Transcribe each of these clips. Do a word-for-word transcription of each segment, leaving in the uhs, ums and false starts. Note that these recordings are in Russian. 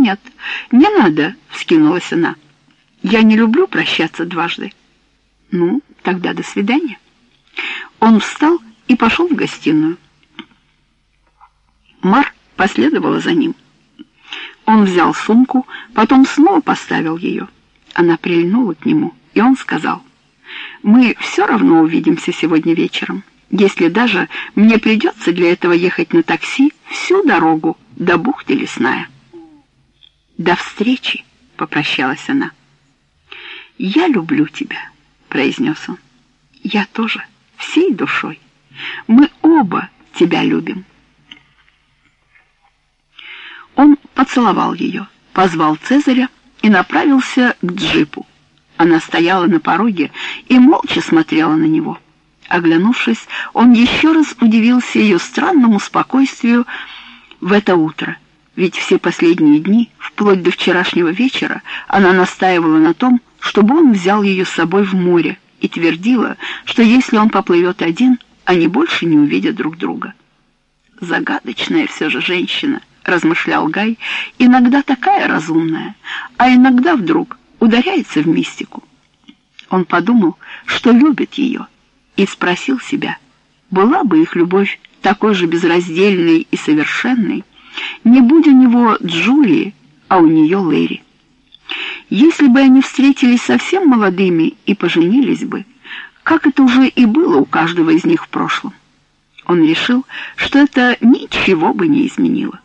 нет, не надо», — вскинулась она. «Я не люблю прощаться дважды». «Ну, тогда до свидания». Он встал и пошел в гостиную. Мар последовала за ним. Он взял сумку, потом снова поставил ее. Она прильнула к нему, и он сказал: «Мы все равно увидимся сегодня вечером, если даже мне придется для этого ехать на такси всю дорогу до бухты Лесная». «До встречи», — попрощалась она. «Я люблю тебя», — произнес он. «Я тоже, всей душой. Мы оба тебя любим». Он поцеловал ее, позвал Цезаря и направился к джипу. Она стояла на пороге и молча смотрела на него. Оглянувшись, он еще раз удивился ее странному спокойствию в это утро. Ведь все последние дни, вплоть до вчерашнего вечера, она настаивала на том, чтобы он взял ее с собой в море, и твердила, что если он поплывет один, они больше не увидят друг друга. «Загадочная все же женщина», — размышлял Гай, — «иногда такая разумная, а иногда вдруг ударяется в мистику». Он подумал, что любит ее, и спросил себя, была бы их любовь такой же безраздельной и совершенной, не будь у него Джулии, а у нее Лэри. Если бы они встретились совсем молодыми и поженились бы, как это уже и было у каждого из них в прошлом, он решил, что это ничего бы не изменило.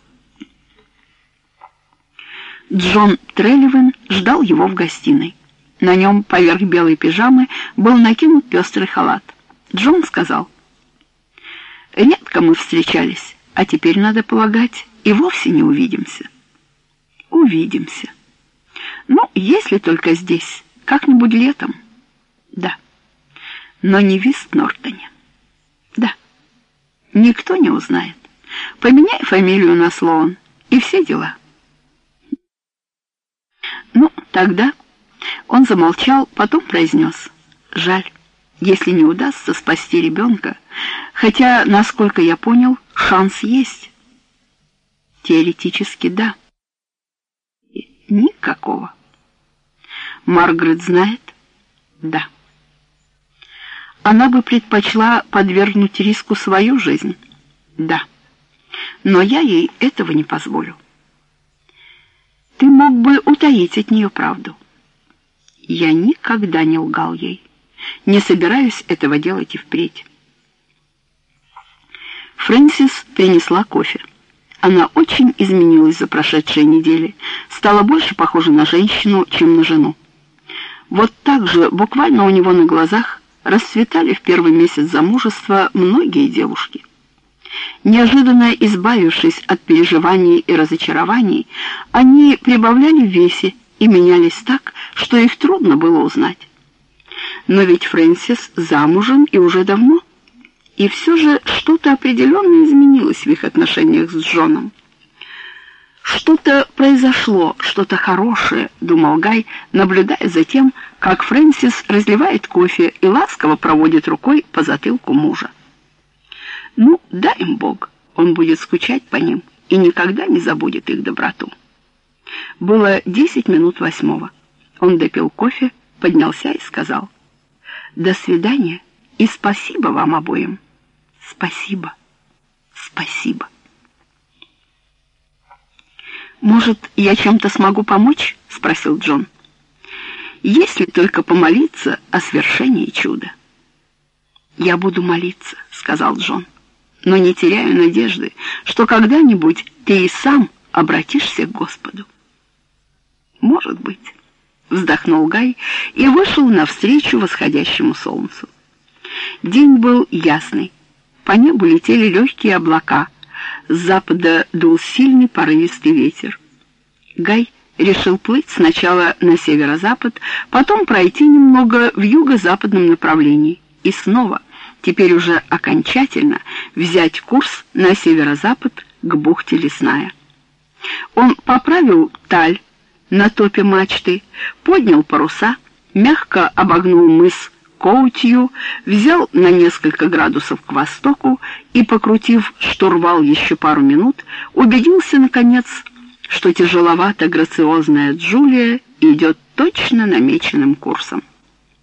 Джон Трелливан ждал его в гостиной. На нем поверх белой пижамы был накинут пестрый халат. Джон сказал: «Редко мы встречались, а теперь, надо полагать, и вовсе не увидимся». «Увидимся. Ну, если только здесь, как-нибудь летом». «Да». «Но не в Вист-Нортоне». «Да». «Никто не узнает. Поменяй фамилию на Слоан, и все дела». «Ну, тогда...» Он замолчал, потом произнес: «Жаль, если не удастся спасти ребенка, хотя, насколько я понял, шанс есть». «Теоретически, да». «Никакого». «Маргарет знает?» «Да». «Она бы предпочла подвергнуть риску свою жизнь?» «Да». «Но я ей этого не позволю». «Ты мог бы утаить от нее правду». «Я никогда не лгал ей. Не собираюсь этого делать и впредь». Фрэнсис принесла кофе. Она очень изменилась за прошедшие недели, стала больше похожа на женщину, чем на жену. Вот так же, буквально у него на глазах, расцветали в первый месяц замужества многие девушки. Неожиданно избавившись от переживаний и разочарований, они прибавляли в весе и менялись так, что их трудно было узнать. Но ведь Фрэнсис замужем и уже давно. И все же что-то определенно изменилось в их отношениях с Джоном. «Что-то произошло, что-то хорошее», — думал Гай, наблюдая за тем, как Фрэнсис разливает кофе и ласково проводит рукой по затылку мужа. «Ну, дай им Бог, он будет скучать по ним и никогда не забудет их доброту». Было десять минут восьмого. Он допил кофе, поднялся и сказал: «До свидания и спасибо вам обоим». «Спасибо, спасибо». «Может, я чем-то смогу помочь?» — спросил Джон. «Если только помолиться о свершении чуда». «Я буду молиться», — сказал Джон, «но не теряю надежды, что когда-нибудь ты и сам обратишься к Господу». «Может быть», — вздохнул Гай и вышел навстречу восходящему солнцу. День был ясный, по небу летели легкие облака, с запада дул сильный порывистый ветер. Гай решил плыть сначала на северо-запад, потом пройти немного в юго-западном направлении и снова, теперь уже окончательно, взять курс на северо-запад к бухте Лесная. Он поправил таль на топе мачты, поднял паруса, мягко обогнул мыс Коутью, взял на несколько градусов к востоку и, покрутив штурвал еще пару минут, убедился, наконец, что тяжеловато грациозная Джулия идет точно намеченным курсом.